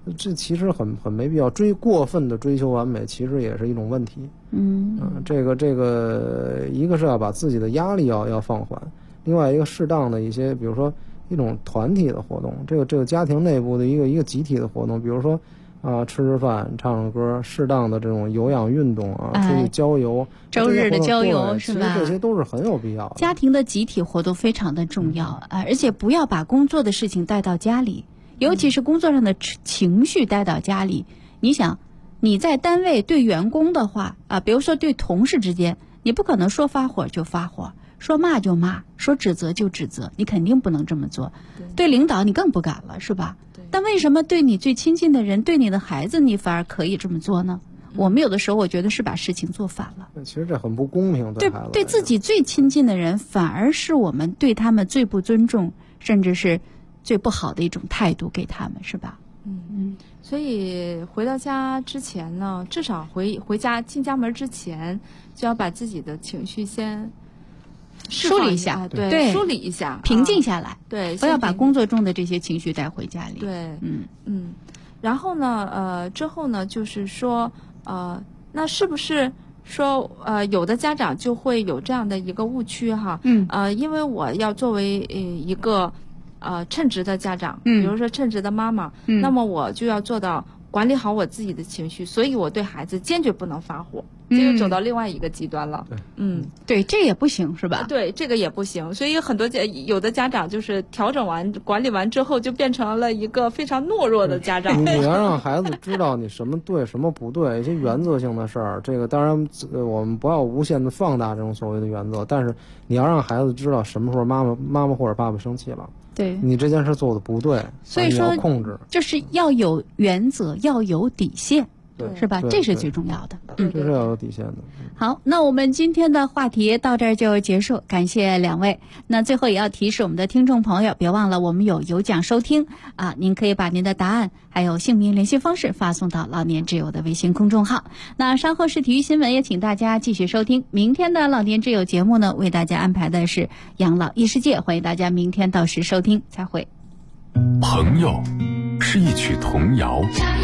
这其实很没必要。过分的追求完美，其实也是一种问题。这个一个是要把自己的压力要放缓，另外一个适当的一些，比如说一种团体的活动，这个家庭内部的一个集体的活动，比如说吃饭、唱歌，适当的这种有氧运动出去郊游， 周日的郊游是吧？ 这些都是很有必要的。 家庭的集体活动非常的重要而且不要把工作的事情带到家里，尤其是工作上的情绪带到家里。你想，你在单位对员工的话比如说对同事之间，你不可能说发火就发火，说骂就骂，说指责就指责，你肯定不能这么做。对领导你更不敢了，是吧？但为什么对你最亲近的人，对你的孩子，你反而可以这么做呢？我们有的时候我觉得是把事情做反了。 其实这很不公平，对孩子。 对自己最亲近的人，反而是我们对他们最不尊重，甚至是最不好的一种态度给他们，是吧？ 所以回到家之前呢，至少回家进家门之前，就要把自己的情绪先梳理一下， 对，梳理一下， 平静下来， 对， 不要把工作中的这些情绪带回家里。 对，然后呢，之后呢，就是说，那是不是说，有的家长就会有这样的一个误区哈？因为我要作为一个称职的家长，比如说称职的妈妈，那么我就要做到管理好我自己的情绪，所以我对孩子坚决不能发火。这就走到另外一个极端了。 对，这也不行是吧？ 对，这个也不行。所以很多有的家长就是调整完、管理完之后，就变成了一个非常懦弱的家长。 你要让孩子知道你什么对，什么不对，一些原则性的事儿。这个当然，我们不要无限的放大这种所谓的原则，但是你要让孩子知道什么时候妈妈或者爸爸生气了。 对， 你这件事做的不对， 所以说你要控制， 就是要有原则，要有底线。 对， 是吧？这是最重要的。 这是要有底线的。 好，那我们今天的话题到这儿就结束，感谢两位。那最后也要提示我们的听众朋友，别忘了我们有奖收听您可以把您的答案还有姓名、联系方式发送到老年之友的微信公众号。那稍后是体育新闻，也请大家继续收听明天的老年之友节目呢，为大家安排的是养老异世界，欢迎大家明天到时收听，再会。 朋友是一曲童谣，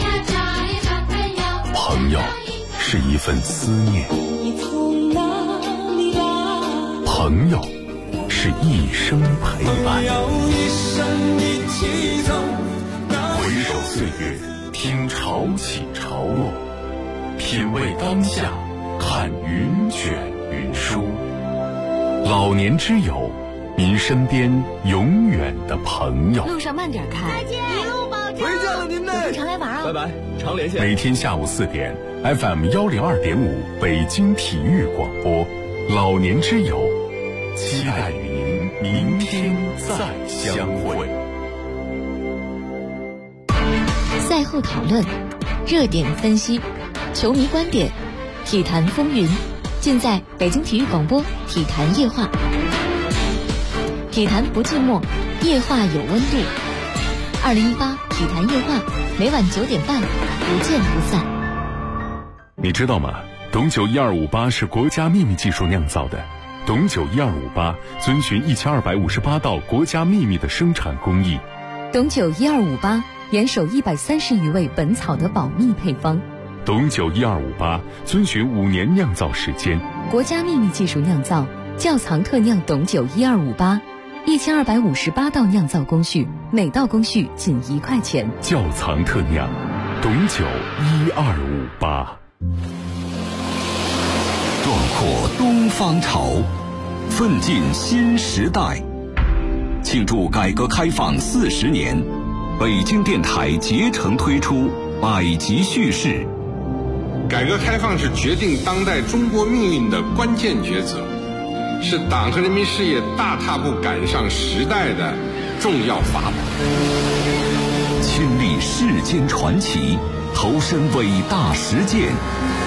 朋友是一份思念，朋友是一生陪伴。回首岁月，听潮起潮落，品味当下，看云卷云舒。老年之友，您身边永远的朋友。 路上慢点开， 再见，一路保重。 回见了您嘞， 常来玩啊！ 拜拜，常连线。 每天下午4点 ，FM 102.5北京体育广播，老年之友，期待与您明天再相会。 赛后讨论，热点分析，球迷观点，体坛风云，尽在北京体育广播体坛夜话。体坛不寂寞，夜话有温度。2018体坛夜话，每晚9点半，不见不散。 你知道吗？董酒12588是国家秘密技术酿造的。董酒12588遵循1258道国家秘密的生产工艺。 董酒1258严守130余味本草的保密配方。 董酒12588遵循5年酿造时间。 国家秘密技术酿造，窖藏特酿董酒12588，1258道酿造工序，每道工序仅1块钱。 窖藏特酿，董酒12588。 壮阔东方潮，奋进新时代。庆祝改革开放40年，北京电台竭诚推出百集叙事。 改革开放是决定当代中国命运的关键抉择，是党和人民事业大踏步赶上时代的重要法宝。 亲历世间传奇，投身伟大实践，